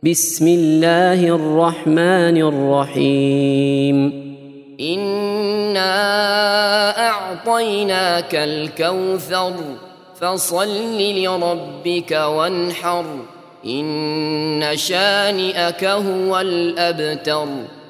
بسم الله الرحمن الرحيم إنا أعطيناك الكوثر فصل لربك وانحر إن شانئك هو الأبتر